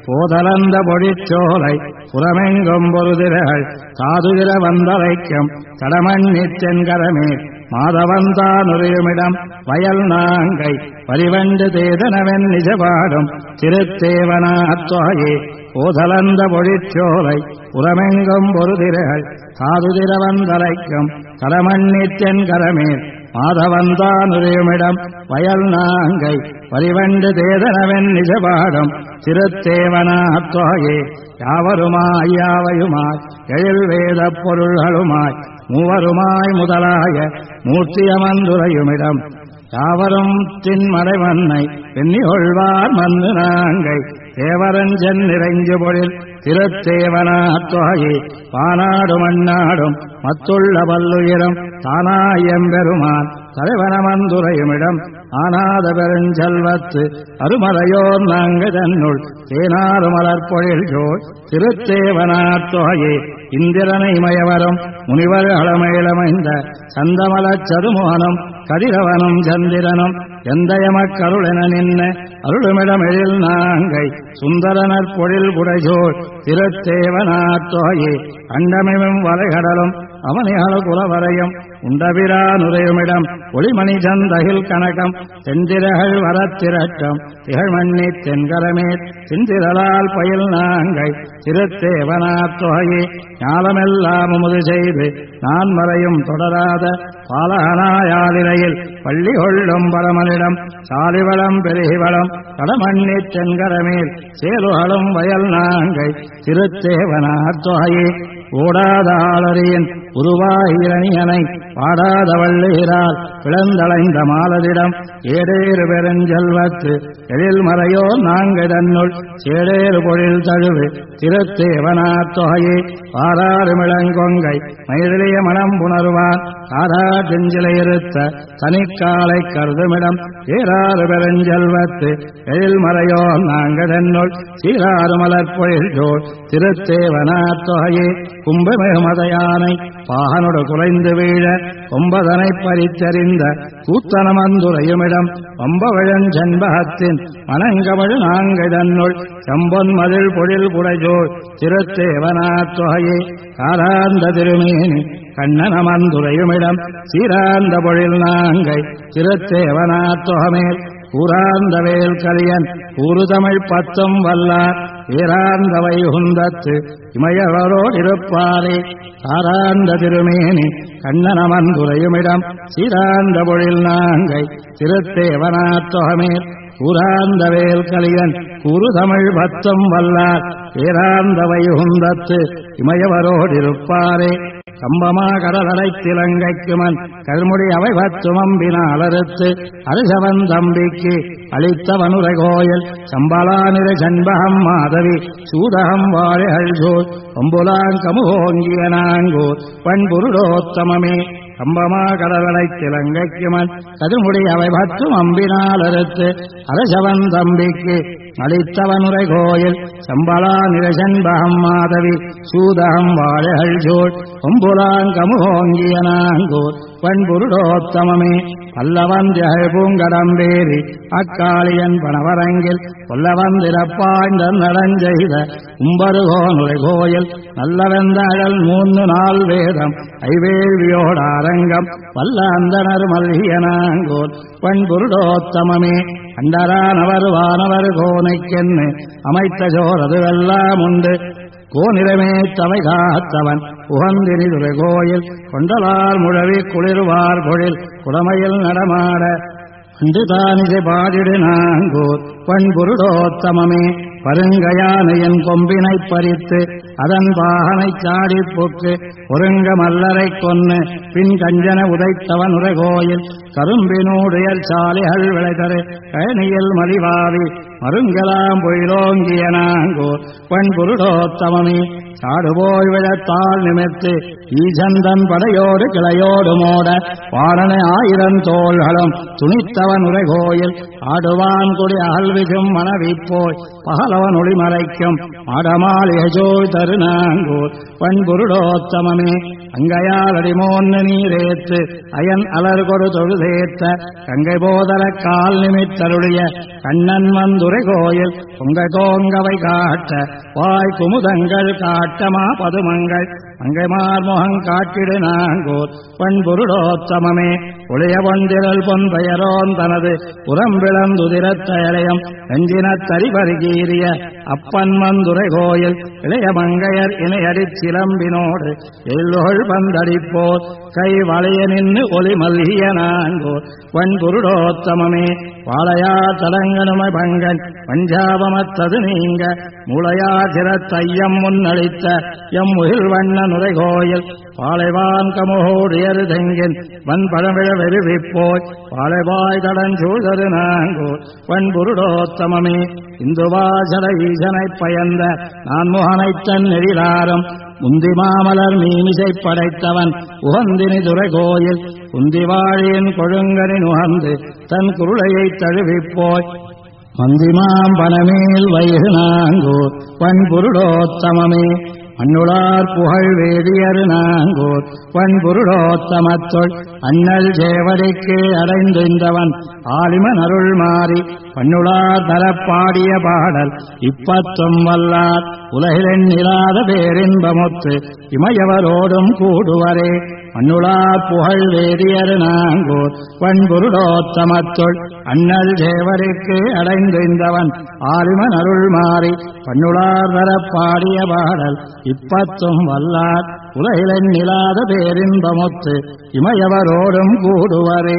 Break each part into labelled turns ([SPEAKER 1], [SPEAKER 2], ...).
[SPEAKER 1] போதலந்த பொடிச்சோலை புறமெங்கும் பொருதிரகள் சாதுகிற வந்தரைக்கும் கடமண்ணி தென்கரமே மாதவந்தான் உரையுமிடம் வயல் நாங்கை பரிவண்டு தேதனவன் நிஜபாடும் திருத்தேவனாத்வாயே போதலந்த பொழிச்சோலை புறமெங்கும் பொருதிரகள் சாதுதிர வந்தரைக்கும் கடமண்ணி தென்கரமே மாதவந்தான் உரையுமிடம் வயல் நாங்கை பரிவண்டு தேதனவன் நிஜபாடும் திருத்தேவனாத்வாயே யாவருமாய் யாவையுமாய் எழில் வேதப் பொருள்களுமாய் மூவருமாய் முதலாய மூர்த்தியமந்துரையுமிடம் யாவரும் தின்மடை மன்னை எண்ணிகொள்வார் மன்னு நாங்கை தேவரஞ்சன் நிறைஞ்சு பொழில் திருத்தேவனாத்வாயே பானாடு மண்ணாடும் மத்துள்ள பல்லுயிரம் தானாயம்பெருமான் தலைவனமந்துரையுமிடம் ஆனாத பெருஞ்செல்வத்து அருமலையோர் நாங்க தன்னுள் தேனாறு மலர்பொழில் ஜோய் திருத்தேவனாத்வாயே இந்திரனை மயவரும் முனிவர் அளமேலமைந்த சந்தமலச் சதுமோகனும் கதிரவனும் சந்திரனும் எந்தயமக்கருளென நின்ன அருளுமிடமெழில் நாங்கை சுந்தரனர் பொழில் குடைசோள் திருத்தேவனாத்வாயே அண்டமிவும் வலைகடலும் அவனிகள குலவரையும் உண்டபிரானுரையுமிடம் ஒளிமணி சந்தகில் கணக்கம் தெந்திரகள் வரத்திரட்டம் திகழ்மண்ணி தென்கரமேற் சிந்திரலால் பயில் நாங்கை திருத்தேவனாத்வாயே ஞாலமெல்லாம் முது செய்து நான் மறையும் தொடராத பாலகனாயாதிரையில் பள்ளி கொள்ளும் பரமனிடம் சாலிவளம் பெருகிவளம் கடமண்ணி தென்கரமேல் சேலுகளும் வயல் நாங்கை திருத்தேவனாத்வாயே ஓடாத ஆளறியின் உருவாயிரணியனை பாடாத வள்ளுகிறார் பிளந்தளைந்த மாலரிடம் ஏடேறு பெருஞ்செல்வத்து எழில் மறையோ நாங்கள் தன்னுள் சேடேறு பொழில் தழுவு திருத்தேவனாத்வாயே பாராறு மிளங்கொங்கை மயிலிய மனம் புணர்வான் காரா செஞ்சிலையிருத்த தனிக்காலை கருதுமிடம் ஏறாறு பெருஞ்செல்வத்து எழில் மறையோ நாங்கள் தன்னுள் சீராறு மலர்பொழில் ஜோள் திருத்தேவனாத்வாயே கும்பமிகுமதையானை பாகனோடு குலைந்து வீழ கொம்பதனை பறித்தறிந்த கூத்தனமந்துரையுமிடம் ஒம்பவிழன் செண்பகத்தின் மணங்கமழ் நாங்கை தன்னுள் செம்பொன் மதில் பொழில் குடைஜோள் திருத்தேவனாத்வாயே காராந்த திருமேனி கண்ணனமந்துரையுமிடம் சீராந்த பொழில் நாங்கை திருத்தேவனாத்வகமேல் கூறாந்த வேல் கலியன் கூறுதமிழ் பத்தும் வல்லார் ஏராந்த வைகுந்தத்து இமயவரோடிருப்பாரே சாராந்த திருமேனி கண்ணனமந்துரையுமிடம் சீராந்த பொழில் நாங்கை திருத்தேவனாத்வகமேல் கூறாந்த வேல் கலியன் கூறுதமிழ் பத்தும் வல்லார் ஏராந்த வைகுந்தத்து இமயவரோடிருப்பாரே கம்பமா கடலடைத்திலங்கைக்குமன் கருமுடி அவை பத்துமம்பினால் அறுத்து அரிசவன் தம்பிக்கு அளித்தவனுரை கோயில் சம்பலானிர சண்பகம் மாதவி சூதகம் வாழைகள் சோர் ஒம்புலாங்கமுகோங்கிய நாங்கூர் பண்புருடோத்தமமே கம்பமா கடலடைத்திலங்கைக்குமன் கருமுடி அவை பத்தும் அம்பினால் அறுத்து அரசவன் தம்பிக்கு அளித்தவனுரை கோயில் சம்பலா நிரசன்பகம் மாதவி சூதகம் வாழைகள் சோழ் ஒம்புலாங்கமுகோங்கிய நாங்கூர் பண்புருடோத்தமமே பல்லவந்தியகள் பூங்கடம்பேரி அக்காளியன் பணவரங்கில் கொல்லவந்திரப்பாய்ந்த நடஞ்செய்த உம்பருகோனுரை கோயில் நல்லவெந்தழல் 3 நாள் வேதம் ஐவேள்வியோடாரங்கம் வல்ல அந்தனர் மல்கிய நாங்கூர் பண்புருடோத்தமமே அண்டரானவர் வானவர் கோனைக்கென்னு அமைத்த சோரதுவெல்லாம் உண்டு கோநிறமே தவை காத்தவன் உகந்திரிதுரை கோயில் கொண்டலார் முழவி குளிர்வார் பொழில் குடமையில் நடமாட அன்று தானிசை பாடிடு நாங்கூர் பண்புருடோத்தமமே பருங்கயானையின் கொம்பினை பறித்து அதன் பாகனை சாடி போக்கு ஒருங்க மல்லரை கொன்னு பின் கஞ்சன உதைத்தவன் உரை கோயில் கரும்பினூடையர் சாலைகள் விளைதரு கழனியில் மலிவாவி மருங்கலாம் பொயிலோங்கிய நாங்கூர் பண்புருடோத்தமமே சாடுபோய் விழத்தால் நிமித்து ஈசந்தன் படையோடு கிளையோடு மோட பாடனை 1000 தோள்களும் துணித்தவன் உரை கோயில் ஆடுவான் கொடி அகழ்விகும் மனவிப்போய் பகலவன் ஒளிமறைக்கும் ஆடமாளிகை ஜோய் சூழ்தரு நாங்கூர் பண்புருடோத்தமமே அங்கையால் அடிமோன்னு நீரேத்து அயன் அலர்கொடு தொழுதேத்த கங்கை போதர கால் நிமித்தருடைய கண்ணன் வந்துரை கோயில் பொங்க கோங்கவை காட்ட வாய் குமுதங்கள் காட்டமா பதுமங்கள் அங்கை மார்முகம் காட்டிடு நாங்கூர் பண்புருடோத்தமமே ஒளிய பொந்திரல் பொன்பெயரோன் தனது புறம்பிளந்துதிரத்தயலயம் நெஞ்சினத் தரிபருகீரிய அப்பன் வந்துரை கோயில் இளைய மங்கையர் இணையடிச் சிலம்பினோடு எல்லோள் பந்தடிப்போர் கை வளைய நின்று ஒளி மல்கிய நாங்கூர் பண்புருடோத்தமமே வாழையா தடங்கனுமை பங்கன் பஞ்சாபமத்தது நீங்க மூளையா சிரத்தையம் முன்னளித்த எம் முகில் வண்ண நுரை கோயில் பாலைவான் கமுகோடியரு தெங்கின் வன்பழமிழ வெறுவிப்போய் பாலைவாய் தடன் சூழ்தரு நாங்கூர் பண்புருடோத்தமமே இந்துவாசல ஈசனைப் பயந்த நான் முகனைத்தன் நெறிலாரம் முந்தி மாமலர் மீமிசை படைத்தவன் உகந்தினி துரை கோயில் குந்திவாழியின் கொழுங்கனின் உகந்து தன் குருளையைத் தழுவிப்போய் மந்திமாம் பனமேல் வைகு நாங்கூர் பண்புருடோத்தமமே அன்னுளார் புகழ் வேதியரு நாங்கூர் பண்புருடோத்தமத்தொள் அண்ணல் ஜேவடிக்கு அடைந்திருந்தவன் ஆலிமன் அருள் மாறி பன்னுளார் தரப்பாடிய பாடல் இப்பத்தும் வல்லார் உலகிலெண்ணிலாத பேரின்பமுத்து இமையவரோடும் கூடுவரே மன்னுளார் புகழ் வேதியரு நாங்கூர் பண்புருடோத்தமத்துள் அண்ணல் ஜேவரிக்கு அடைந்திருந்தவன் ஆலிமன் அருள் மாறி பன்னுளார் தரப்பாடிய பாடல் இப்பத்தும் வல்லார் உலகிலெண்ணிலாத பேரின்பமுத்து இமையவரோடும் கூடுவரே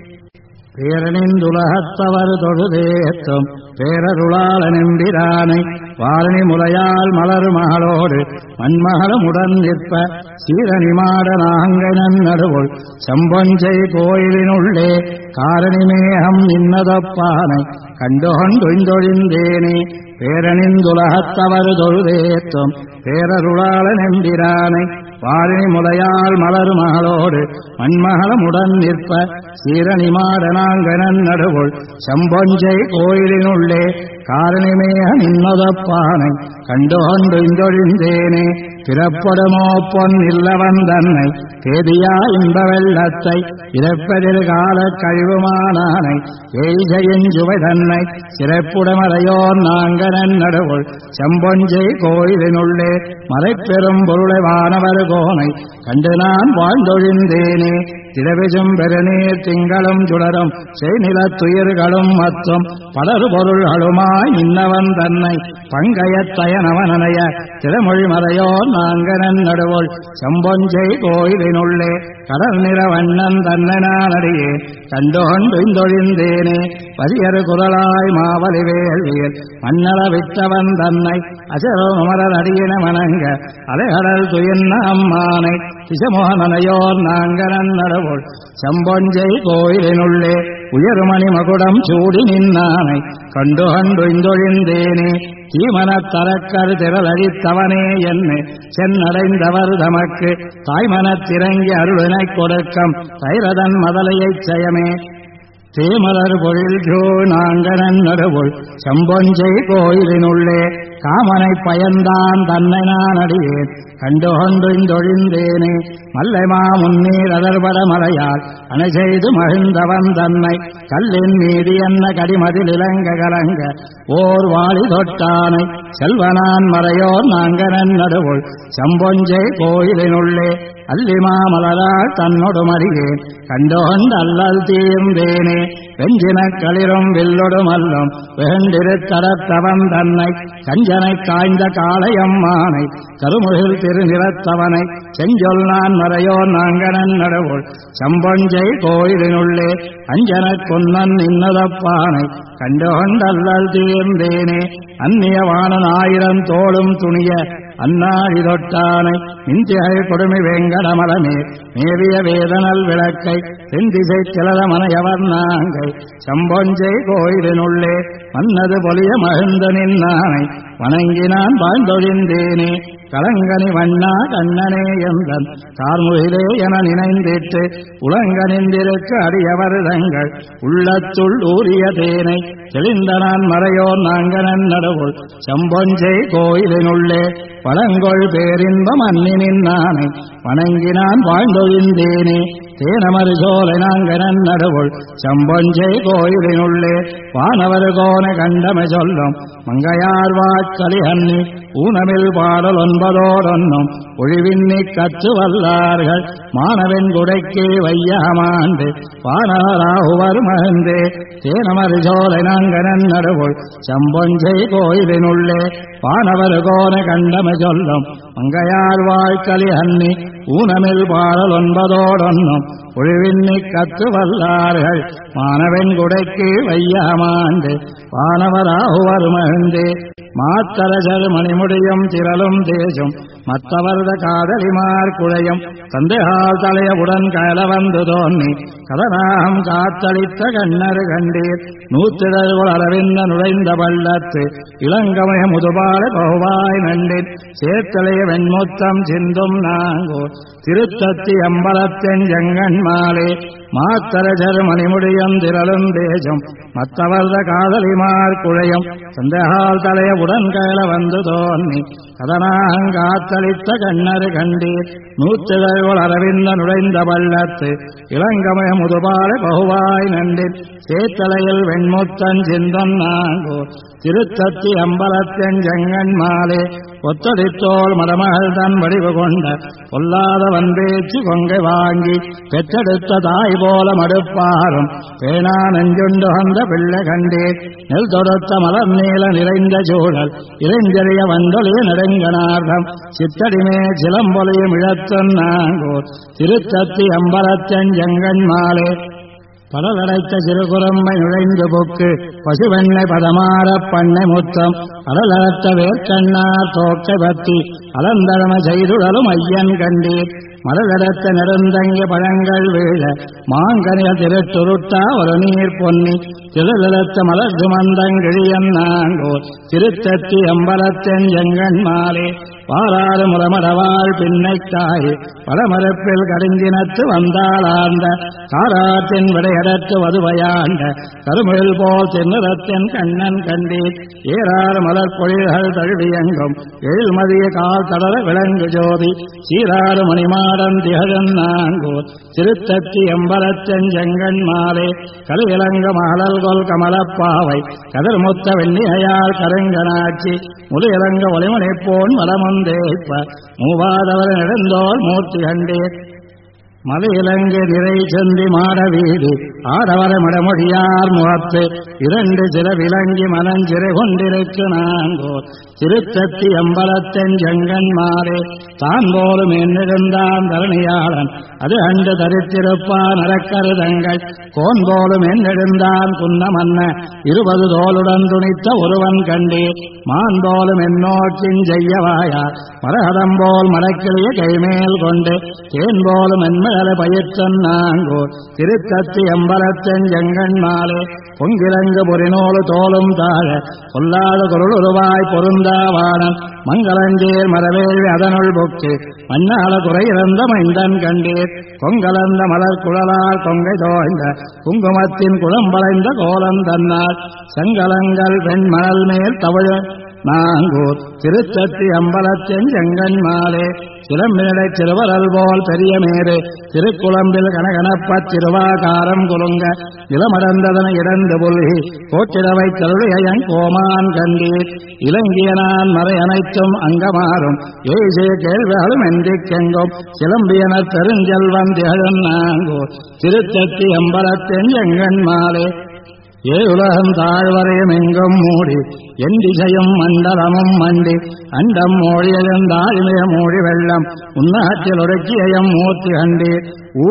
[SPEAKER 1] பேரணிந்துலகத்தவர் தொழுதேத்தும் பேரருளாள நெம்பிரானை வாரணி முலையால் மலர் மகளோடு மண்மகளமுடன் நிற்ப சீரணி மாட நாங்கனன் நடுவுள் செம்பொஞ்சை கோயிலினுள்ளே காரணிமேகம் நின்னதப்பானை கண்டுகொண்டொழிந்தொழிந்தேனே பேரணிந்துலகத்தவர் தொழுதேத்தும் பேரருளாள நெம்பிரானை வாரணி முலையால் மலர் மகளோடு மண்மகளமுடன் நிற்ப சீரணி மாட நாங்கனன் நடுவுள் செம்பொஞ்சை கோயிலினுள்ளே காரணிமேக நின்னதப்பானை கண்டுகொண்டொழிந்தொழிந்தேனே பிறப்படுமோ பொன் இல்லவன் தன்னை தேதியா இன்ப வெள்ளத்தை இறப்பெதிர்கால கழிவுமானானை எய்ஜெயுவை தன்னை சிறப்புடமறையோர் நாங்கனன் நடுவுள் செம்பொஞ்சை கோயிலினுள்ளே மறைப்பெரும் பொருளை வானவர் கோனை கண்டு நான் வாழ்ந்தொழிந்தேனே திரவிஜும் பெருநீர் திங்களும் சுடரும் செய்நிலத்துயிர்களும் மற்றும் பலர் பொருள்களுமாய் நின்னவன் தன்னை பங்கையத்தயனவனைய திறமொழி மறையோர் நாங்கனன் நடுவுள் செம்பொஞ்சை கோயிலினுள்ளே கடல் நிற வண்ணன் தன்னனானடியே கண்டுகொண்டொழிந்தேனே பதியரு குரலாய் மாவலி வேள்வியில் மன்னல விட்டவன் தன்னை அசரோமரர் அடியின வணங்க அலைகடல் துயின்ன அம்மானை திசமோகனையோர் நாங்கனன் நடுவுள் செம்பொஞ்சை கோயிலினுள்ளே உயர்மணி மகுடம் சூடி நின்னானை கண்டுகொண்டொழிந்தேனே தீமனத் தரக்கரு திரளழித்தவனே என்ன சென்னடைந்தவர் தமக்கு தாய்மனத்திறங்கி அருளினைக் கொடுக்கம் தைரதன் மதலையைச் செயமே தேமலர் பொழில் ஜோ நாங்கனன் நடுவுள் செம்பொஞ்சை கோயிலினுள்ளே காமனை பயந்தான் தன்னை நான் அடியேன் கண்டுகொண்டொழிந்தேனே மல்லைமா முன்னீர் அதர்பட மலையால் அணை செய்து மகிழ்ந்தவன் தன்னை கல்லின் மீதி என்ன கடிமதில் இலங்க கலங்க ஓர் வாழி தொட்டானை செல்வனான் மறையோர் நாங்கனன் நடுவுள் செம்பொஞ்சை கோயிலினுள்ளே அல்லிமா மலரால் தன்னொடு மறியேன் கண்டுகொண்டு அல்லல் தீர்ந்தேனே வெஞ்சின களிரும் வில்லொடும் அல்லும் வெண்டிருத்தரத்தவன் தன்னை கஞ்சனை காய்ந்த காளையம்மானை கருமுகில் திருநிறத்தவனை செஞ்சொல் நான் மறையோர் நாங்கனன் நடுவுள் செம்பொஞ்சை கோயிலினுள்ளே அஞ்சனக் கொன்னன் நின்னதப்பானை கண்டுகொண்டல்லல் தீர்ந்தேனே அந்நியவானன் ஆயிரம் தோளும் துணிய அன்னாழி தொட்டானை இந்தியை கொடுமை வேங்கடமலமே மேவிய வேதனல் விளக்கை தென்திசை சிலத மனையவர் நாங்கள் சம்பொஞ்சை கோயிலினுள்ளே மன்னது பொலிய மகிழ்ந்த நின்னானை வணங்கினான் வாழ்ந்தொழிந்தேனே கலங்கனி வண்ணா கண்ணனே எந்தன் கார்முகிலே என நினைந்திட்டு உலங்கனிந்திருக்கு அடியவருதங்கள் உள்ளத்துள் ஊறிய தேனை தெளிந்த நான் மறையோர் நாங்கனன் நடுவுள் செம்பொஞ்சை கோயிலினுள்ளே பழங்கொள் பேரின்பம் அன்னினின் நானை வணங்கினான் வாழ்ந்தொழிந்தேனே தேனமரு சோலை நாங்கனன் நடுவுள் செம்பொஞ்சை கோயிலினுள்ளே வானவர் கோன கண்டமை சொல்லும் மங்கையார் வாக்களி அன்னி ஊனமில் பாடல் ஒன்பதோடொன்னும் ஒழிவின்னி கற்று வல்லார்கள் மாணவன் குடைக்கே வையமாண்டு வானவராகுவர் மகிழ்ந்தே தேனமரு சோலை நாங்கனன் நடுவுள் செம்பொஞ்சை கோயிலினுள்ளே வானவர் கோன கண்டமை சொல்லும் மங்கையார் வாய்க்களி அன்னி ஊனமில் பாடல் ஒன்பதோடொன்னும் ஒழிவின்னி கற்று வல்லார்கள் மாணவன் குடைக்கு வையமாண்டு வானவராகுவர் மகிழ்ந்தே மாத்தரசர் மணிமுடியும் திரளும் தேசும் மற்றவர்த காதலிமார் குழையும் தந்தையால் தலையவுடன் கயல வந்து தோன்னி கதனாகம் காத்தளித்த கண்ணரு கண்டீர் நூத்திடர்கள் அரவிந்த நுழைந்த பள்ளத்து இளங்கமய முதுபால கோவாய் நண்டின் சேர்த்தலைய வெண்முத்தம் சிந்தும் நாங்கூர் திருத்தத்தி அம்பலத்தென் ஜங்கன் மாலே மாத்தரசர் மணிமுடியும் திரளும் தேசும் மற்றவர்த காதலிமார் குழையும் தந்தையால் தலையவுடன் கயல வந்து தோன்னி கதனாங்காத்தளித்த கண்ணரு கண்டீர் நூத்திடர்கள் அரவிந்த நுழைந்த பள்ளத்து இளங்கமய முதுபால பகுவாய் நண்டின் சேத்தலையில் வெண்முத்தன் சிந்தன் நாங்கூர் திருத்தத்தி அம்பலத்தென் ஜங்கன் மாலே ஒத்தடித்தோள் மடமகள் தன் வடிவு கொண்ட பொல்லாதவன் பேச்சு கொங்கை வாங்கி பெற்றெடுத்த தாய் போல மடுப்பாரும் பேணா நெஞ்சுண்டு வந்த பிள்ளை கண்டீர் நெல் தொடுத்த மலர் நீல நிறைந்த சூழல் இளைஞரிய வந்தொழிய நெடுங்கனார்தம் சித்தடிமே சிலம்பொலியும் இழத்தன் நாங்கூர் திருத்தத்தி அம்பலத்தென் ஜங்கன் மாலே படலடைத்த சிறுகுரம்பை நுழைந்து புக்கு பசுவெண்ணை பதமாறப் பண்ணை முத்தம் அடலத்த வேர்க்கண்ணார் தோக்கை பத்தி அலந்தழம செய்துடலும் ஐயன் கண்டீர் மலரடத்த நெடுந்தங்கிய பழங்கள் வீழ மாங்கனிய திருட்டுருட்டா ஒரு நீர் பொன்னி திருளத்த மலர் சுமந்தங்கிழியன் நாங்கோர் திருத்தத்தி அம்பலத்தென் எங்கண் மாலே பாராறு முரமடவாள் பின்னைத்தாய் பலமரப்பில் கடுஞ்சினத்து வந்தாளார்ந்த காராற்றின் விடையடத்து வதுவையாண்ட கருமிழ் போல் தென்னிறத்தின் கண்ணன் கண்டீர் ஏறாறு மலர் பொழில்கள் தழுவியங்கும் எழில்மதிய கால் தளர விளங்கு ஜோதி சீராறு மணிமாடன் திகழன் நாங்கூர் திருத்தத்தி எம்பலத்தென் செங்கண் மாலே கலிவிலங்க மகளல் கொல் கமலப்பாவை கதிர்முத்த வெண்ணிகையால் கருங்கனாட்சி முழு இலங்க ஒளிமனைப்போன் மலமுந்தேப்ப மூவாதவர் நடந்தோர் மூர்த்தி கண்டீர் மலையிலங்கு நிறை செந்தி மாட வீடு ஆடவர மடமொழியார் முகத்து இரண்டு சில விலங்கி மனஞ்சிறை கொண்டிருக்கு நாங்கோர் திருத்தத்தி அம்பலத்தென் செங்கன் மாலே தான் போலும் என்னிருந்தான் தரணியாளன் அது அண்டு தரித்திருப்பான் அறக்கருதங்கள் கோன் போலும் என்னிருந்தான் குன்னமன்ன 20 தோளுடன் துணித்த ஒருவன் கண்டீர் மான் போலும் என்னோக்கின் செய்யவாயா மரகதம் போல் மடக்கிளிய கைமேல் கொண்டு தேன் போலும் என்மழலை பயிர்த்தன் நாங்கோர் திருத்தத்தி அம்பலத்தென் செங்கன் மாலே பொங்கிலங்கு பொறினோடு தோளும் தாழ பொல்லாத குரலுருவாய் பொருந்தாவானன் மங்களஞ்சேர் மரவேள்வி அதனுள் பொக்கு மண்ணால குறையிறந்த மைந்தன் கண்டீர் கொங்கலந்த மலர் குழலால் கொங்கை தோய்ந்த குங்குமத்தின் குளம்பளைந்த கோலம் தன்னார் செங்கலங்கள் வெண் மணல் மேல் தவிழ நாங்கூர் திருத்தத்தி அம்பலத்தென் செங்கன் மாலே சிலம்பினடை திருவரல் போல் பெரிய மேரு திருக்குளம்பில் கனகனப்பத் திருவாகாரம் குலுங்க நிலமடந்ததன இடந்து புல்கி கோட்டிடவை தருளையன் கோமான் கண்டீர் இலங்கியனான் மறை அனைத்தும் அங்கமாறும் ஏசே கேள்விகளும் என்றிக்கெங்கும் சிலம்பியனர் பெருஞ்செல்வன் திகழன் நாங்கூர் திருத்தத்தி அம்பலத்தென் செங்கன் மாலே ஏ உலகம் தாழ்வரையும் எங்கும் மூடி என் திசையும் மண்டலமும் மண்டி அண்டம் மோழியெழுந்தாழிமைய மூழி வெள்ளம் உன்னாற்றில் ஒடுக்கியம் மூர்த்தி கண்டீர்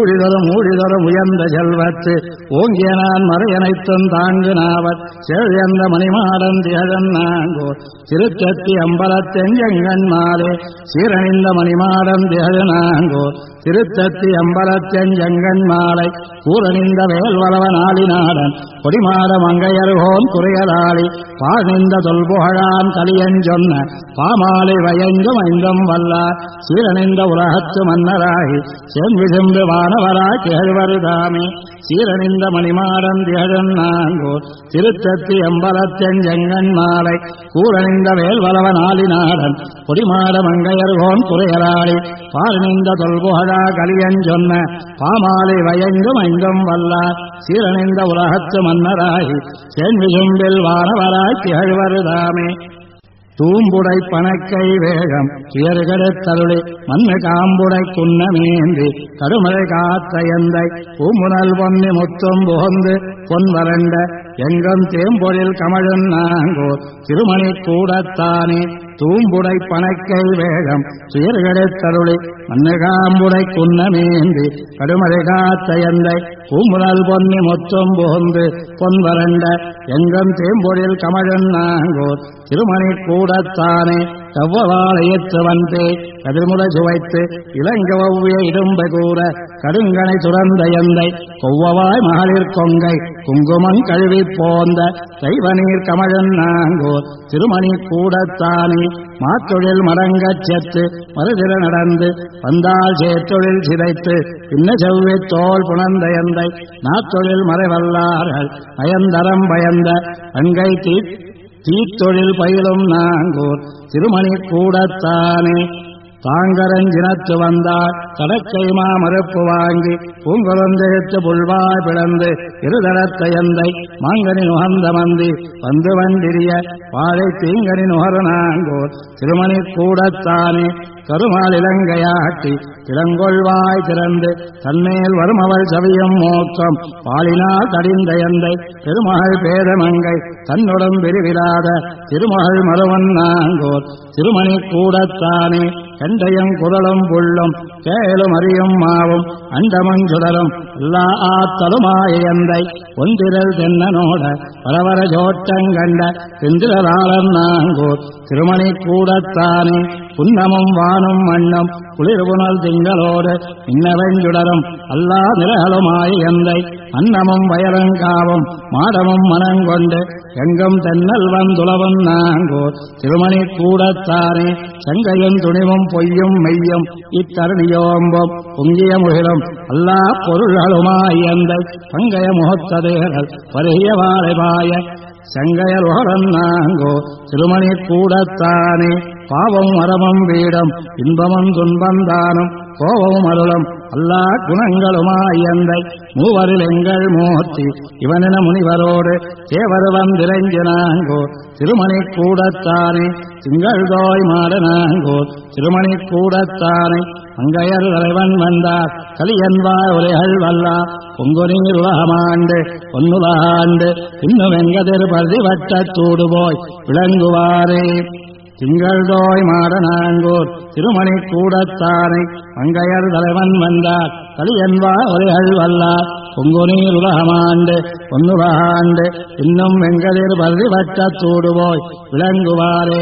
[SPEAKER 1] ஊழிதரும் உயர்ந்த செல்வத்து ஓங்கிய நான் மறையனைத்தும் தாங்கு நாவத் செழியந்த மணிமாடன் திகழன் நாங்கோர் திருச்சத்தி அம்பலத்தெஞ்செங்கண் மாலே சீரணிந்த மணிமாடன் திகழ நாங்கோர் திருத்தத்தி அம்பலத்தெஞ்செங்கண் மாலை கூரணிந்த வேல்வளவ நாளிநாடன் கொடிமாட மங்கையர்கோன் குறையலாளி பாழ்நிந்த தொல்புகழான் கலியன் சொன்ன பாமாலை வயங்கும் ஐந்தும் வல்லார் சீரணிந்த உலகத்து மன்னராகி சென்விசும்பு வானவராய் திகழ்வருதாமே சீரணிந்த மணிமாடன் திகழன் நாங்கோர் திருத்தத்தி அம்பலத்தெஞ்செங்கண் மாலை கூரணிந்த வேல்வளவ நாளிநாடன் கொடிமாட மங்கையர்கோன் குறையலாளி பாழ்நிந்த தொல்புகழா கலியன் சொன்ன பாமாலை வயங்கும் ஐந்தும் வல்லார் சீரணிந்த உலகத்து மன்னராகி சென்விசும்பில் வானவராய் திகழ்வருதாமே தூம்புடை பணக்கை வேகம் துயர்கெடுத்தருளி மண்ணு காம்புடை குன்னமேந்தி கடுமலை காத்த எந்தை பூமுனல் பொன்னி முத்தும் புகந்து பொன் வறண்ட எங்கும் தேம்பொழில் கமழும் நாங்கோர் திருமணி கூடத்தானே தூம்புடை பணக்கை வேகம் துயர்கெடுத்தருளி மண்ணு காம்புடை குன்னமேந்தி கடுமலை காத்த எந்தை பூமுனல் பொன்னி முத்தும் புகந்து பொன் வறண்ட எங்கும் தேம்பொழில் கமழும் நாங்கோர் திருமணி கூடத்தானே செவ்வவாளையத்து வந்தே கதிர்முறை சுவைத்து இளங்கவவ்விய இடும்பை கூற கடுங்கனை துறந்த எந்தை கொவ்வவாய் மகளிர் கொங்கை குங்குமம் கழுவி போந்த தெய்வநீர் கமழன் நாங்கோர் திருமணி கூடத்தானே மாத்தொழில் மடங்கச் செத்து மறுதிர நடந்து வந்தால் சேத்தொழில் சிதைத்து பின்ன செவ்வி தோல் புணர்ந்த எந்தை நாத்தொழில் மறைவல்லார்கள் பயந்தரம் பயந்த அங்கை தீத்தொழில் பயிலும் நாங்கோர் திருமணி கூடத்தானே தாங்கரஞ்சினத்து வந்தார் கடற்கை மாமறுப்பு வாங்கி பூங்குழந்தெழுத்து புல்வாய் பிளந்து இருதரத்த எந்தை மாங்கனி நுகர்ந்த மந்தி வந்து வண்டிரிய வாழை தீங்கனி நுகரு நாங்கோர் திருமணி கூடத்தானே கருமால் இலங்கையாட்டி இளங்கொள்வாய் திறந்து தன்மேல் வரும் அவள் சவியும் மோக்கம் பாலினால் தடிந்த எந்தை பெருமகள் பேதமங்கை தன்னுடன் விரிவிலாத திருமகள் மருவன் நாங்கோர் திருமணி கூடத்தானே கண்டையும் குரலும் புள்ளும் கேளும் அறியும் மாவும் அண்டமங் சுடரும் எல்லா ஆத்தலுமாய எந்தை ஒன்றிரல் தென்னனோட பரவர ஜோட்டங்கண்ட செந்திரலாளன் நாங்கோர் திருமணி கூடத்தானே புன்னமும் வானும் மண்ணும் குளிர்புணல் திங்களோடு இன்னவெஞ்சுடரும் அல்லா நிறகளுமாய் எந்தை அன்னமும் வயலங்காவும் மாடமும் மனங்கொண்டு எங்கும் தென்னல் வந்துளவும் நாங்கோர் திருமணி கூடத்தானே சங்கையும் துணிவும் பொய்யும் மெய்யும் இத்தருணியோம்பும் பொங்கிய முகிலும் அல்லா பொருள்களுமாய் எந்தை பங்கைய முகத்ததேகள் பருகிய வாழைபாய செங்கையலுகரன் நாங்கோ திருமணி கூடத்தானே பாவம் மரமும் வீடம் இன்பமும் துன்பந்தானும் கோபமும் அருளும் அல்லா குணங்களுமாய் எந்தை மூவரில் எங்கள் மூர்த்தி இவனின முனிவரோடு தேவர் வந்திரஞ்சு நாங்கோ திருமணி கூடத்தானே திங்கள் தோய் மாட நாங்கோ திருமணி கூடத்தானே அங்கையர் தலைவன் வந்தார் கலியன்வாய் உரைகள் வல்லா பொங்குநீர் உலகமாண்டு பொன்னுலகாண்டு இன்னும் வெங்கதிர் பருதி வட்டத்தூடு போய் விளங்குவாரே திங்கள் தோய் மாட நாங்கோர் திருமணி கூடத்தானை மங்கையர் தலைவன் வந்தார் கலியன்வா ஒரைகள் வல்லார் பொங்குநீர் உலகமாண்டு பொன்னுலகாண்டு இன்னும் வெங்கதிர் பருதி வட்டத்தூடு போய் விளங்குவாரே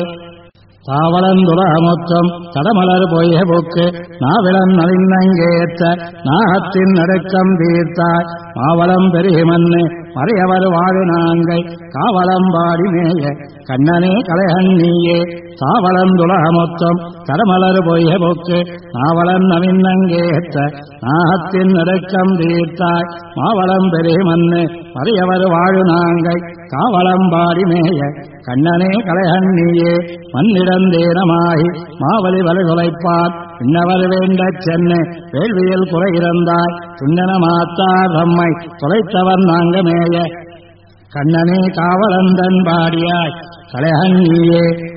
[SPEAKER 1] தாவளந்துலகமொத்தம் தடமலர் பொய்ய போக்கு நாவிளன் நலிந்தங்கேத்த நாகத்தின் நடுக்கம் தீர்த்தாய் மாவளம் பெருகிமன்னு மறையவர் வாழு நாங்கை காவலம் பாடி மேய கண்ணனே கலைகண் நீயே தாவளந்துலகமொத்தம் தடமலர் பொய்ய போக்கு நாவளன் நலிந்தங்கேத்த நாகத்தின் நடுக்கம் தீர்த்தாய் மாவளம் பெருகிமன்னு மறையவர் வாழு நாங்கை காவலம் பாடி மேய கண்ணனே கலைகண் நீயே மண்ணிடந்தேனமாகி மாவலி வலுகுலைப்பார் இன்னவர் வேண்டச் சென்னு வேள்வியில் குறையிறந்தாய் துண்ணன மாத்தார் தம்மை தொலைத்தவர் நாங்கமேய கண்ணனே காவலந்தன் பாடியாய் கலைகண் நீயே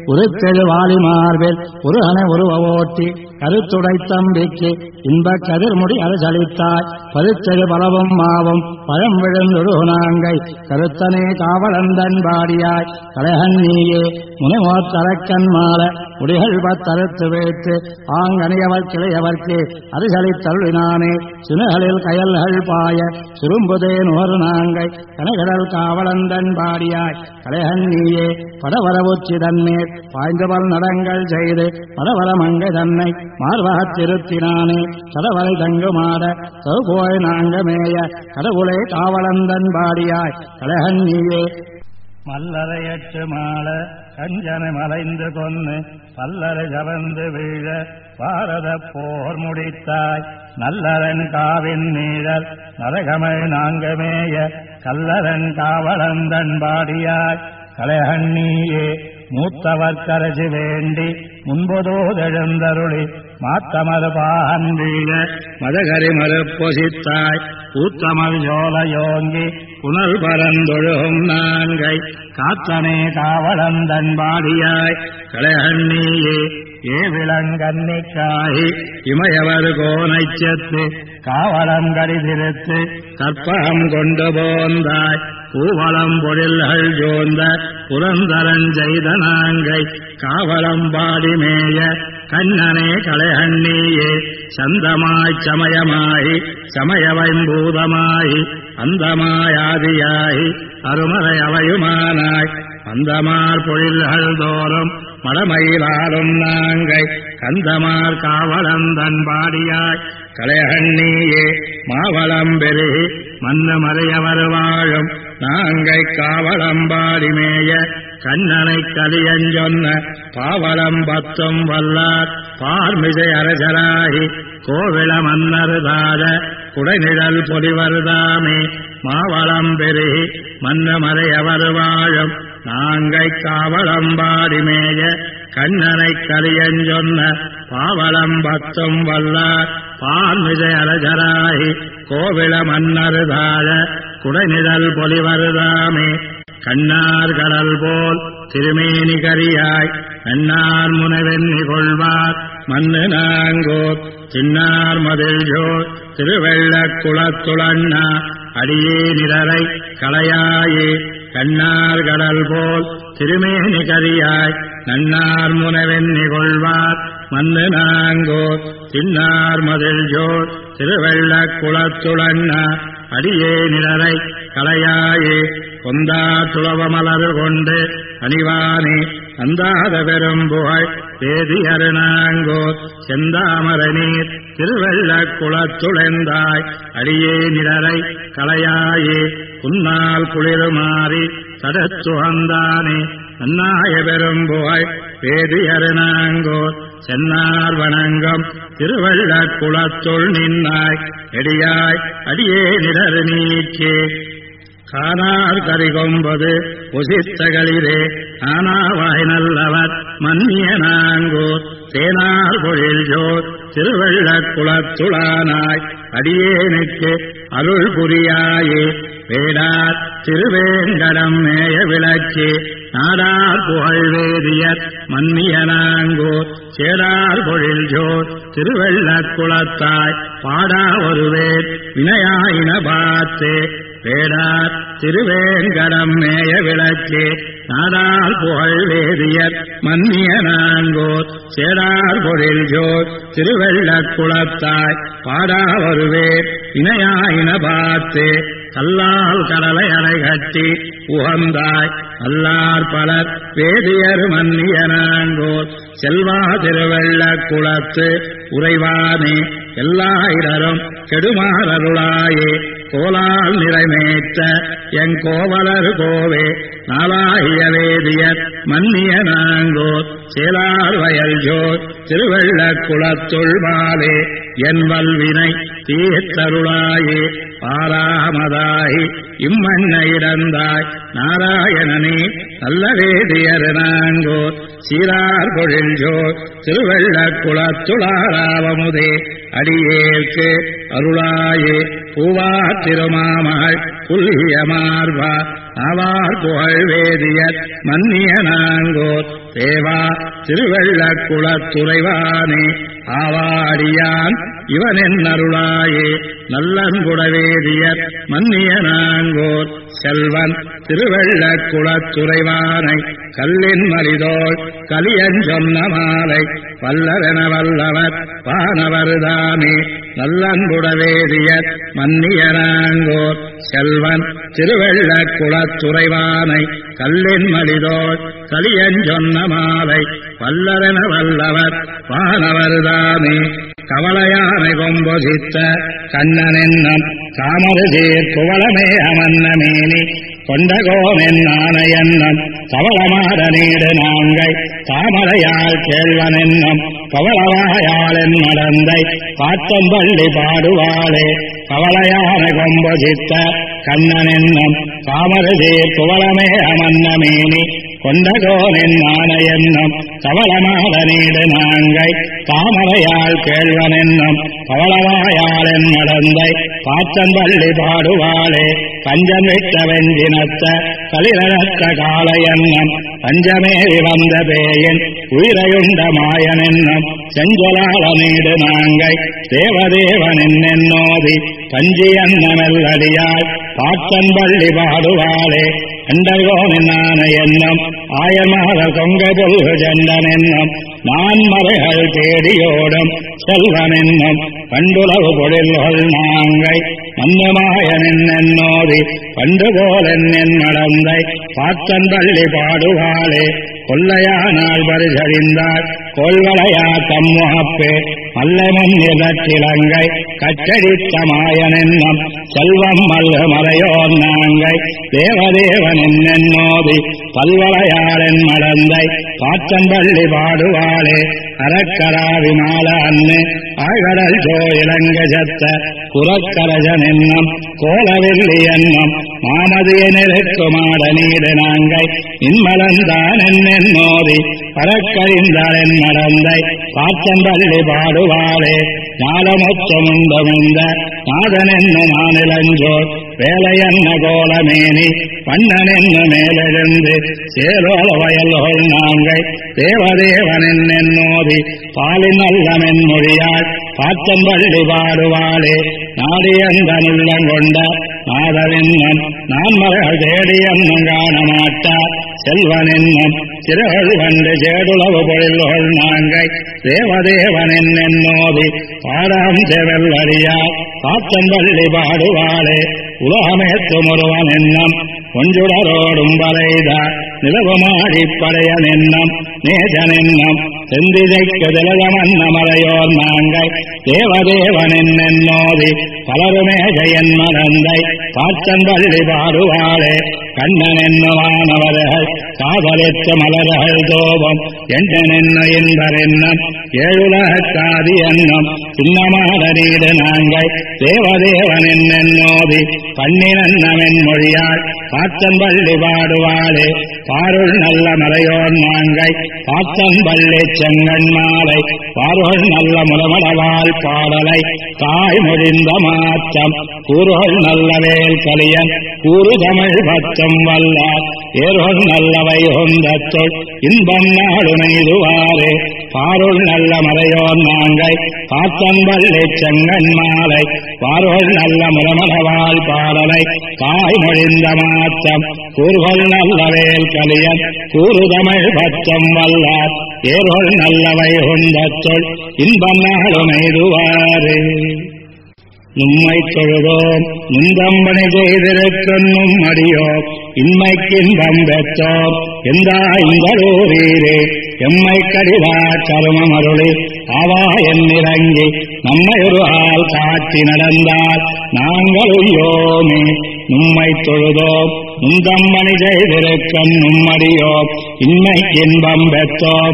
[SPEAKER 1] உருத்தெழு வாலி மார்பில் உருகனை உருவவோட்டி கருத்துடை தம்பிக்கு இன்பக் கதிர்முடி அரசளித்தாய் பருத்தெழு பலவும் மாவும் பழம் விழுந்தொழுகுநாங்கை கருத்தனே காவலந்தன் பாடியாய் கலைகன் நீயே முனைமோத்தரக்கன் மால முடிகள் பத்தறுத்து வைத்து ஆங்கனியவர் கிளையவர்க்கு அருசளித்தருளினானே சினுகளில் கயல்கள் பாய சுரும்புதே நுகரு நாங்கை கனகடல் காவலந்தன் பாடியாய் கலைகன் நீயே படவரவுச்சி தன்மேல் பாய்ந்தவள் நடங்கள் செய்து படவர மங்கை தன்னை மார்வகத்திருத்தினானே கடவரை தங்குமாட சவுபோய் நாங்கமேய கடவுளை காவலந்தன் பாடியாய் கலைகன் நீயே மல்லரையற்று மாள கஞ்சனை மலைந்து கொன்னு பல்லரை கவர்ந்து வீழ பாரத போர் முடித்தாய் நல்லரன் காவின் நீழல் நரகமை நாங்கமேய கல்லரன் காவலந்தன் பாடியாய் கலைகண்ணியே மூத்தவர் கரசி வேண்டி முன்பதோதெழுந்தருளி மாத்தமது பாகன் வீழ மதகரி மறுப்பொசித்தாய் பூத்தமல் ஜோலையோங்கி புனல் பரந்தொழுகும் நான்கை காத்தனே காவலந்தன் பாடியாய் கலைகண்ணியே ஏ விளங்கன்னிக்காகி இமயவர் கோனைச்சத்து காவலம் கடிதிருத்து கற்பகம் கொண்டு போந்தாய் பூவளம் பொழில்கள் ஜோந்த புரந்தரன் செய்த நாங்கை காவலம் பாடிமேய கண்ணனே கலைகண்ணியே சந்தமாய்ச் சமயமாயி சமயவைம்பூதமாயி அந்தமாயாதியாயி அருமறை அவையுமானாய் அந்தமார் பொழில்கள் தோறும் மடமயிலாலும் நாங்கை கந்தமார் காவலந்தன் பாடியாய் கலைகண்ணியே மாவளம் பெருகி மன்னு மறையவர் வாழும் நாங்கை காவலம் பாடிமேய கண்ணனை கலியஞ்சொன்ன பாவலம் பத்தும் வல்லார் பார்மிசை அரசராகி கோவில மன்னருதாத குடைநிழல் பொலிவருதாமே மாவளம் பெருகி மன்னு மறையவர் வாழும் நாங்கை காவலம் பாடிமேய கண்ணனை கலியஞ்சொன்ன பாவலம் பத்தும் வல்லார் பார்மிசை அரசராகி கோவில மன்னருதாத குடைநிழல் பொலிவருதாமே கண்ணார் கடல் போல் திருமேனி கரியாய் நன்னார் முனவெண்ணி கொள்வார் மண்ணு நாங்கோர் சின்னார் மதில் ஜோர் திருவெள்ளக் குளத்துளண்ணா அடியே நிரரை களையாயே கண்ணார் கடல் போல் திருமேனி கரியாய் நன்னார் முனவெண்ணி கொள்வார் மண்ணு நாங்கோர் சின்னார் மதில் ஜோர் திருவெள்ளக் குளத்துளண்ணா அடியே நிரரை களையாயே கொந்தா துளவமலர் கொண்டு அணிவானே அந்தாத பெரும்புகழ் வேதியரு நாங்கோர் செந்தாமர நீர் திருவெள்ளக் குளத்துளெந்தாய் அடியே நிரரை களையாயே புன்னால் குளிருமாறி தடத்துகந்தானே அந்நாய பெரும்புகழ் வேதியரு நாங்கோர் சென்னார் வணங்கம் திருவெள்ளக் குளத்துள் நின்னாய் எடியாய் அடியே நிரரு நீக்கே காணார் கரிகொம்பது புசித்தகளிரே ஆனாவாய் நல்லவர் மன்னிய நாங்கோர் தேனார் பொழில் ஜோர் திருவெள்ளக் குளத்துளானாய் அடியேனுக்கு அருள் புரியாயே வேடார் திருவேங்கடம் மேய விளக்கே நாடார் புகழ் வேதியர் மன்னிய நாங்கோர் சேடார் பொழில் ஜோர் திருவெள்ளக் குளத்தாய் பாடா ஒருவேர் வினையாயின பார்த்தே வேடார் திருவேங்கடம் மேய விளக்கே நாடார் புகழ் வேதியர் மன்னிய நாங்கோர் சேடார் பொழில் ஜோர் திருவெள்ளக் குளத்தாய் பாடா வருவேர் இணையாயின பார்த்தே கல்லால் கடலை அலை கட்டி உகந்தாய் அல்லார் பலர் வேதியர் மன்னிய நாங்கோர் செல்வா திருவெள்ளக் குளத்து உறைவானே எல்லாயிரரும் கெடுமாறருளாயே கோலால் நிறைமேற்ற என் கோவலர் கோவே நாளாகிய வேதியர் மன்னிய நாங்கோர் சேலார் வயல் ஜோர் திருவெள்ளக் குளத்துள் மாலே என் வல்வினை தீர்த்தருளாயே பாராமதாகி இம்மண்ண இடந்தாய் நாராயணனே நல்ல வேதியர் நாங்கோர் சீரார் பொழில் ஜோர் திருவெள்ளக் குளத்துளாராவமுதே அடியேற்கு அருளாயே பூவா திருமாமகள் புல்லிய மார்பா ஆவார் புகழ் வேதியர் மன்னிய நாங்கோர் தேவா திருவெள்ளக்குளத்துறைவானே ஆவாடியான் இவனென் அருளாயே நல்லன்புடவேதியர் மன்னிய நாங்கோர் செல்வன் திருவெள்ளக்குளத்துறைவானை கல்லின் மலிதோள் கலியஞ்சொன்ன மாலை வல்லரென வல்லவர் வானவர்தாமே நல்லன்புடவேதியர் மன்னிய நாங்கோர் செல்வன் திருவெள்ளக்குளத்துறைவானை கல்லின் மலிதோள் கலியஞ்சொன்ன மாலை வல்லரென வல்லவர் வானவர்தாமே கவலையானை கொம்பொசித்த கண்ணனென்னம் காமருதீர் குவளமே அமன்னமேனி கொண்டகோமென் ஆனையன்னம் கவளமாட நீடு நாங்கை தாமரையால் கேள்வனென்னம் கவளவாயாளென் நடந்தை பாத்தம்பள்ளி பாடுவாளே கவலையானை கொம்பொசித்த கண்ணனென்னம் காமருதீர் குவளமே அமன்னமேனி கொண்டகோனின் ஆனையென்னம் கவளமாட நீடு நாங்கை தாமரையால் கேள்வனென்னம் கவளவாயாளென் நடந்தை பாத்தம்பள்ளி பாடுவாளே பஞ்சமிட்ட வெஞ்சினத்த கலிரத்த காளையென்னம் பஞ்சமேறி வந்த பேயின் உயிரையுண்ட மாயனென்னம் செஞ்சொலாள நீடு நாங்கை தேவதேவனென்னோதி பஞ்சியன்னமெல்லடியாள் பாத்தன்பள்ளி பாடுவாளே அண்டர்கோனின் ஆனையென்னம் ஆயமாத கொங்க பொல்கு ஜண்டனென்னம் நான்மறைகள் தேடியோடும் செல்வனென்னம் பண்டுளவு பொழில்கள் நாங்கை மந்தமாயனென்னோதி பண்டுபோலென் நடந்தை பாத்தன்பள்ளி பாடுவாளே கொல்லையானால் பரிசறிந்தார் கொள்வளையா தம்முகப்பே மல்லமும் நிலத்திலங்கை கச்சடித்த மாயனென்னம் செல்வம் மல்கு மறையோர் நாங்கை தேவதேவனென்னோதி பல்வளையாளென் நடந்தை பாத்தன்பள்ளி பாடுவாளே அறக்கராவி மால அன்னு ஆழ்கடல் சோ இலங்கை சத்த புறக்கரஜனென்னம் கோலவில்லி எண்ணம் மாமதியனிருக்குமாட நீடு நாங்கை இன்மலந்தான் என்னோதி பறக்கறிந்தாளென் நடந்தை பாத்தன்பள்ளி பாடுவாளே ஞாலமொத்தமுண்டமுந்த நாதனென்ன நானிலஞ்சோர் வேலையன்ன கோலமேனி பண்ணனென்ன மேலெழுந்து சேலோல வயல்கள் நாங்கை தேவதேவனென்னோதி பாலின் நல்லமென் மொழியாள் பாத்தன்பள்ளி பாடுவாளே நாடியந்த நுள்ளங்கொண்ட நாதவென்னம் நான்மறைகள் தேடியன்னம் காணமாட்டா செல்வனென்னம் சிறுகள் வந்து சேடுளவு பொழில்கள் நாங்கை தேவதேவனென்னோதி பாடாம் செவல்லறியா பாத்தன்பள்ளி பாடுவாளே உலகமேற்றும் ஒருவனென்னம் கொஞ்சுடரோடும் வரைதா நிலவுமாடிப்படையனென்னம் நேஜனென்னம் செந்திதைக்கு திலகமன்ன மறையோர் நாங்கை தேவதேவனென்னோதி பலருமே ஜெயன் மறந்தை பாத்தன்பள்ளி பாடுவாளே கண்ணனென்னுவானவர்கள் காதலித்த மலர்கள் தோபம் எண்ணென்ன இன்பரென்னம் ஏழுலகத்தாதி எண்ணம் சின்னமாட நீடு நாங்கை தேவதேவனென்னோதி பண்ணினன்னமென் மொழியாள் பாத்தன்பள்ளி பாடுவாளே பாருள் நல்ல மலையோர் நாங்கை பாத்தன்பள்ளி செங்கண் மாலை பாருள் நல்ல முலமளவாள் பாடலை தாய் மொழிந்த மாற்றம் கூறுகள் நல்ல வேல் கலியன் கூறு தமிழ் பத்தம் வல்லார் ஏறுகள் நல்லவை கொண்டச்சொல் இன்பம் நாடு நெய்துவாரே பாருள் நல்ல மறையோர் நாங்கை பாத்தன்பள்ளி செங்கண் மாலை பாருள் நல்ல முலமளவாள் பாடலை தாய் மொழிந்த மாற்றம் கூறுகள் நல்ல வேல் கலியன் கூறு தமிழ் பத்தம் வல்லார் ஏறுகள் நல்லவை கொண்டச்சொல் இன்பம் நாடு நெய்துவாரே நும்மை தொழுதோம் நுந்தம்பனை செய்திருக்கும் அடியோ இன்மைக்கின்பம் பெற்றோம் எந்தாய்களூரீரே எம்மை கடிதா கருமம் அருளி அவா என்னிறங்கி நம்மை ஒரு ஆள் காட்டி நடந்தால் நாங்கள் உய்யோமே நும்மை தொழுதோம் நுந்தம்பனை செய்திருக்கும் நும்மடியோ இன்மைக்கின்பம் பெற்றோம்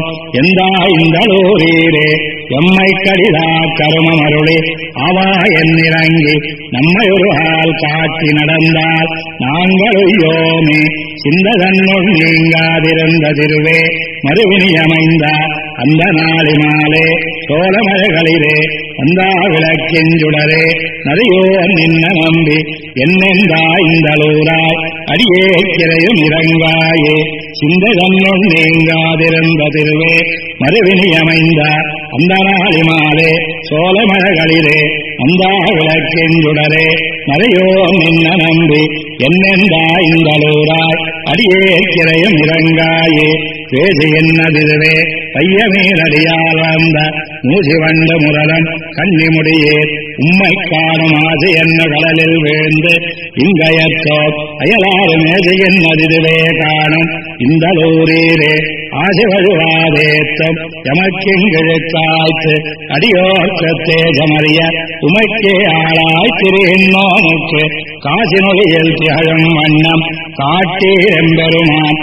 [SPEAKER 1] எந்தாய்களூரீரே எம்மை கடிதா கருமம் அருளி அவா என்னிறங்கி நம்மை ஒரு ஆள் காட்டி நடந்தால் நாங்கள் உய்யோமே சிந்ததன்னுள் நீங்காதிருந்த திருவே மறுவினியமைந்த அந்த நாளினாலே சோழமழகளிலே வந்தா விளக்கெஞ்சுடரே நரையோர் நின்ன நம்பி என்னென்றாய் இந்தலூராய் அடியே கிரையும் இறங்காயே சிந்தகன்னுள் நீங்காதிருந்த திருவே மறுவினி அமைந்த அந்த நாளி மாலே சோழமழகளிலே வந்தா விளக்கெஞ்சுடரே நரையோர் நின்ன நம்பி என்னென்றாய் இந்தலூராய் அடியே கிரையும் இறங்காயே பேசி என்னதிருவே பையமேலடியால் வந்த மூசி வண்ட முரளன் கன்னிமுடியே உம்மை காணும் ஆசை என்ன கடலில் வீழ்ந்து இங்கயற்றோ அயலாறு மேசி என்னதிருவே காணும் இந்தலூரீரே ஆசை வழுவாதேத்தம் எமக்கிங்கிழுக்காய்த்து அடியோர்க்கத்தே ஜமறிய உமைக்கே ஆளாய் திரிநோமுக்கு காசினொலியில் திகழும் வண்ணம் காட்டீரெம்பெருமான்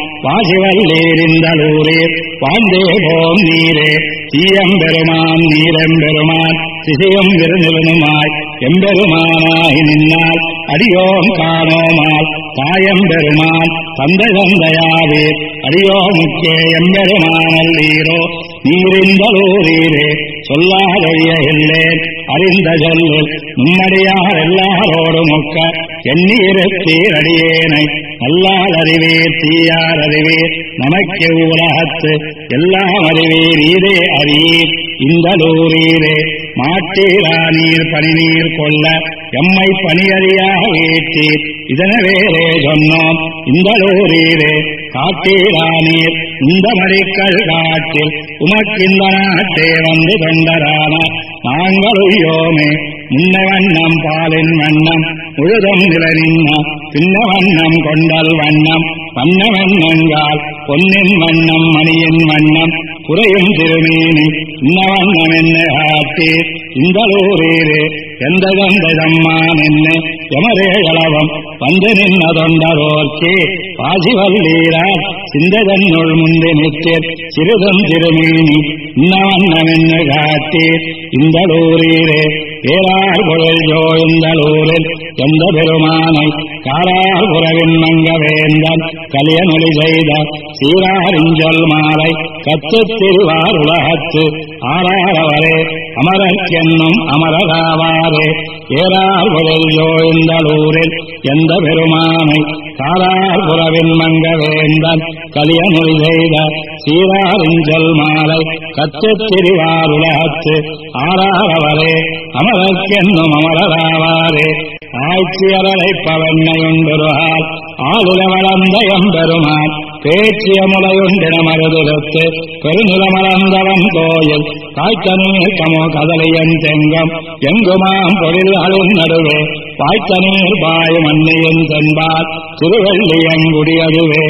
[SPEAKER 1] வாசிவல்லீரிந்தலூரீர் வாழ்ந்தே போம் நீரே தீயம்பெருமான் நீரெம்பெருமான் திசையும் விருநிலனுமாய் எம்பெருமானாய் நின்னால் அடியோம் காணோமால் தாயம்பெருமான் தந்தை தந்தையாவீர் அடியோமுக்கே எம்பெருமானல்லீரோ நீரிந்தலூரீரே சொல்லாதொழிய இல்லேன் அறிந்த சொல்லில் மும்மடியார் எல்லாரோடு முக்க எண்ணீரத்தீர் அடியேனை நல்லால் அறிவீர் தீயார் அறிவீர் நமக்கு உலகத்து எல்லாம் அறிவீர் ஈரே அறியீர் இந்தலூரீரே மாட்டீரா நீர் பனிநீர் கொள்ள எம்மை பணியறியாக வீட்டீர் இதனவேரே சொன்னோம் இந்தலூரீரே காட்டீரா நீர் இந்த மடிக்கல் காட்டில் உமக்கிந்த நாட்டே வந்து தொண்டரான நாங்களுயோமே முன்ன வண்ணம் பாலின் வண்ணம் முழுதும் நிலனின்ன பின்ன வண்ணம் கொண்டல் வண்ணம் வண்ண வண்ணங்கால் பொன்னின் வண்ணம் மணியின் வண்ணம் குறையும் திருமீனி இன்ன வண்ணம் என்ன காட்டீர் இந்தலூரீரே எந்த தந்தம்மான் என்ன எமரே அளவம் வந்து நின்ன தொண்டரோர்க்கே பாசிவல்லீரார் சிந்ததன்னுள் முந்தி நிற்கேர் சிறுதம் திருமீனி இன்ன வண்ணம் என்ன காட்டீர் இந்தலூரீரே ஏறார் பொருள் ஜோய்ந்தலூரில் எந்த பெருமானை காரார் புறவின் மங்க வேந்தன் கலியனொலி செய்த சீராரிஞ்சொல் மாலை கத்து திருவார் உலகத்து ஆறாரவரே அமரக்கென்னும் அமரராவாரே ஏறார் பொருள் ஜோய்ந்தலூரில் எந்த பெருமானை காரார் புறவின் மங்க வேந்தன் கலியனொலி செய்த சீராரிஞ்சொல் மாலை கத்து திருவார் உலகத்து ஆறாரவரே அமரக்கென்னும் அமரராவாரே ஆய்ச்சியரைப்பவெண்ணையுண்டொருகால் ஆளுல வளர்ந்த எம்பெருமான் பேச்சிய முலையுண்டின மருதுலத்து பெருநிலமளர்ந்தவன் கோயில் காய்த்த நீர் கமோ கதலையன் தெங்கம் எங்குமாம் பொருள்களின் நடுவே பாய்த்த நீர் பாயும் அன்னையின் தென்பால் திருவள்ளியங்குடியதுவே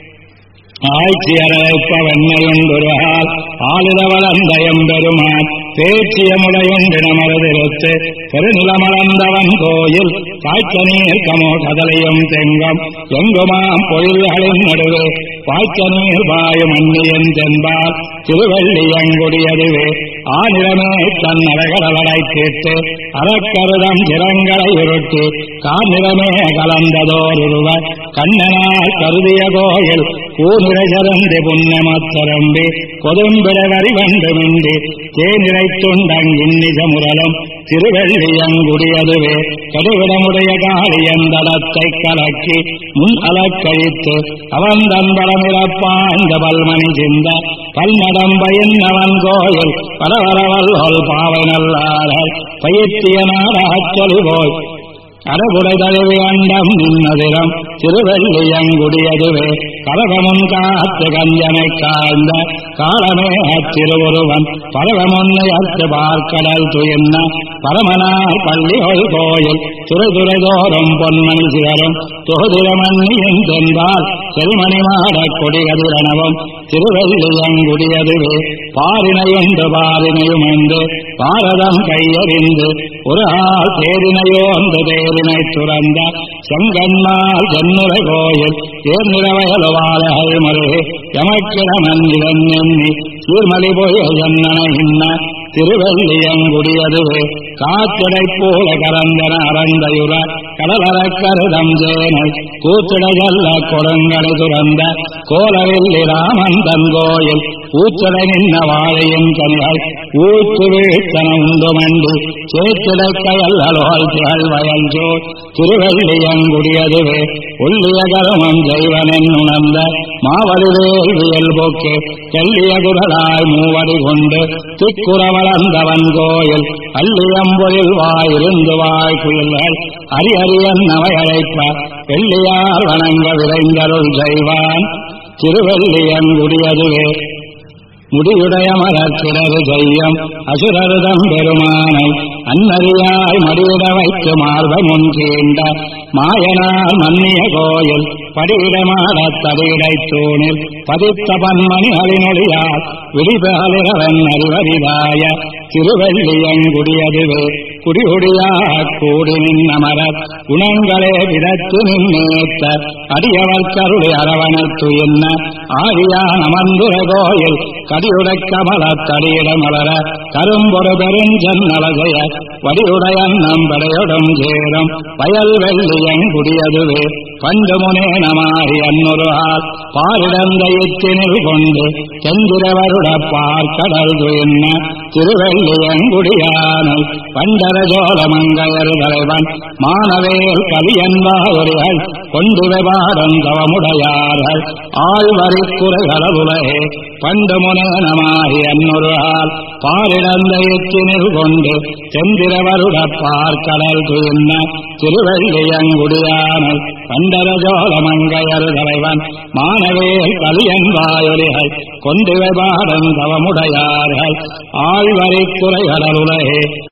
[SPEAKER 1] ஆய்ச்சியரைப்பவெண்ணையுண்டொருகால் ஆளுல வளர்ந்த எம்பெருமான் பேச்சிய முலையுண்டின மருதிருத்து பெருநிலமளர்ந்தவன் கோயில் காய்ச்ச நீர் கமோ கதலையும் தெங்கம் எங்குமாம் பொழில்களின் நடுவே பாய்ச்ச நீர் பாயும் அன்னியன் தென்பால் திருவள்ளியங்குடியதுவே ஆநிலமே தன் அழகடலை தீர்த்து அறக்கருதம் சிரங்களை உருட்டி காநிலமே கலந்ததோருருவ கண்ணனால் கருதிய கோயில் கூநிறைசரந்து புன்னமத்தரம்பி கொதும்பிட வரிவண்டுமின்றி தேனிறைத்துண்டங்கின்னிச முரலும் திருவள்ளியங்குடியதுவே கடுவிடமுடைய காளியந்தளத்தை கலக்கி முன் அலக்கழித்து அவன் தன்பலமிறப்பாய்ந்த பல்மணி சிந்த பல்நடம்பையின் அவன் கோயில் பரவரவல் பாவை நல்லார்கள் பயிற்சிய நாடாச் சொலிபோய் அறபுடை தழுவி அண்டம் நின்னதிரம் திருவள்ளியங்குடியதுவே கலகமுன் காத்து கஞ்சனை காய்ந்த காலமே அச்சிறுவருவன் பரவமுன்னை அத்து பார்க்கடல் துயின்ன பரமனார் பள்ளிகள் கோயில் துறைதுறைதோறும் பொன்மணி சிகரும் தொகுதிரமண்ணியின் தென்பால் செல்மணி மாடக் கொடிகதிரணவும் திருவள்ளியங்குடியதுவே பாரினையுண்டு பாரினையுமென்று பாரதம் கையறிந்து ஒரு ஆள் தேரினையோந்து தேரினை துறந்த செங்கன்மால் சென்னிறை கோயில் தேர்நிறவயலுவாலகள் மருகே எமக்கிடமன் எண்ணி சீர்மலி போய் என்னனை இன்ன திருவள்ளியங்குடியதுவே காத்திடை போல கரந்தன அறந்தையுற கடலறக்கருதம் சேனை கூத்திட செல்ல கொடுங்கடை துறந்த கோலவில்லி ராமன் தன் கோயில் ஊச்சடை நின்ன வாழையின் கனிகள் ஊற்று வீழ்த்தன உண்டுமண்டு சேத்திடக்கையல்லோல் திகழ் வயல்சோ திருவள்ளியங்குடியதுவே உள்ளிய கருமம் செய்வனென் உணர்ந்த மாவலிவேல் போக்கு தெல்லிய குரலாய் மூவடி கொண்டு திக்குற வளர்ந்தவன் கோயில் அள்ளியம்பொழில் வாயிருந்து வாய் குயில்கள் அரியன் நவையழைப்ப வெள்ளியார் வணங்க விரைந்தருள் செய்வான் திருவள்ளியங்குடியதுவே முடியுடைய மரக்கிடரு ஜெய்யம் அசுரருதம் பெருமானை அன்னறியாய் மடியிட வைத்து மார்ப முன் கீண்ட மாயனார் மன்னிய கோயில் படியிடமாடத் தடியிடை தூணில் பதித்த பன்மணிகளினொழியார் விடிபகலிரவன் அறிவரிதாய திருவள்ளியங்குடியதுவே குடிகுடியாக் கூடி நின்னமரர் குணங்களே விடத்து நின்னேத்த அடியவர் கருளி அரவணைத்து என்ன ஆழியான் அமர்ந்துர கோயில் கடியுடை கமலத் தடியிட மலர கரும்பொரு பெருஞ்சன்னலஜய வடியுடைய நம்படையொடும் சேரும் வயல் வெள்ளியங்குடியதுவே பண்டு முனே நமாரி அன்னுருகால் பாரிடந்த இத்தினில் கொண்டு செந்திரவருட பார்க்கடல் துயின்ன திருவள்ளியங்குடியானை பண்டர ஜோலமங்கையர் தலைவன் மானவேல் கலியன்வாயுரிகள் கொண்டு வெபாடம் தவமுடையார்கள் ஆழ்வரி குறைகளவுலகே பண்டு முனே நமாரி அன்னுருகால் பாரிடந்த இத்தினில் கொண்டு செந்திரவருட பார்க்கடல் துயின்ன திருவள்ளியங்குடியானை பண்டர ஜோலமங்கையர் தலைவன் மானவேல் கலியன்வாயுரிகள் கொண்டு வெபாடம் தவமுடையார்கள் ஆழ்வரி குறைகளவுலகே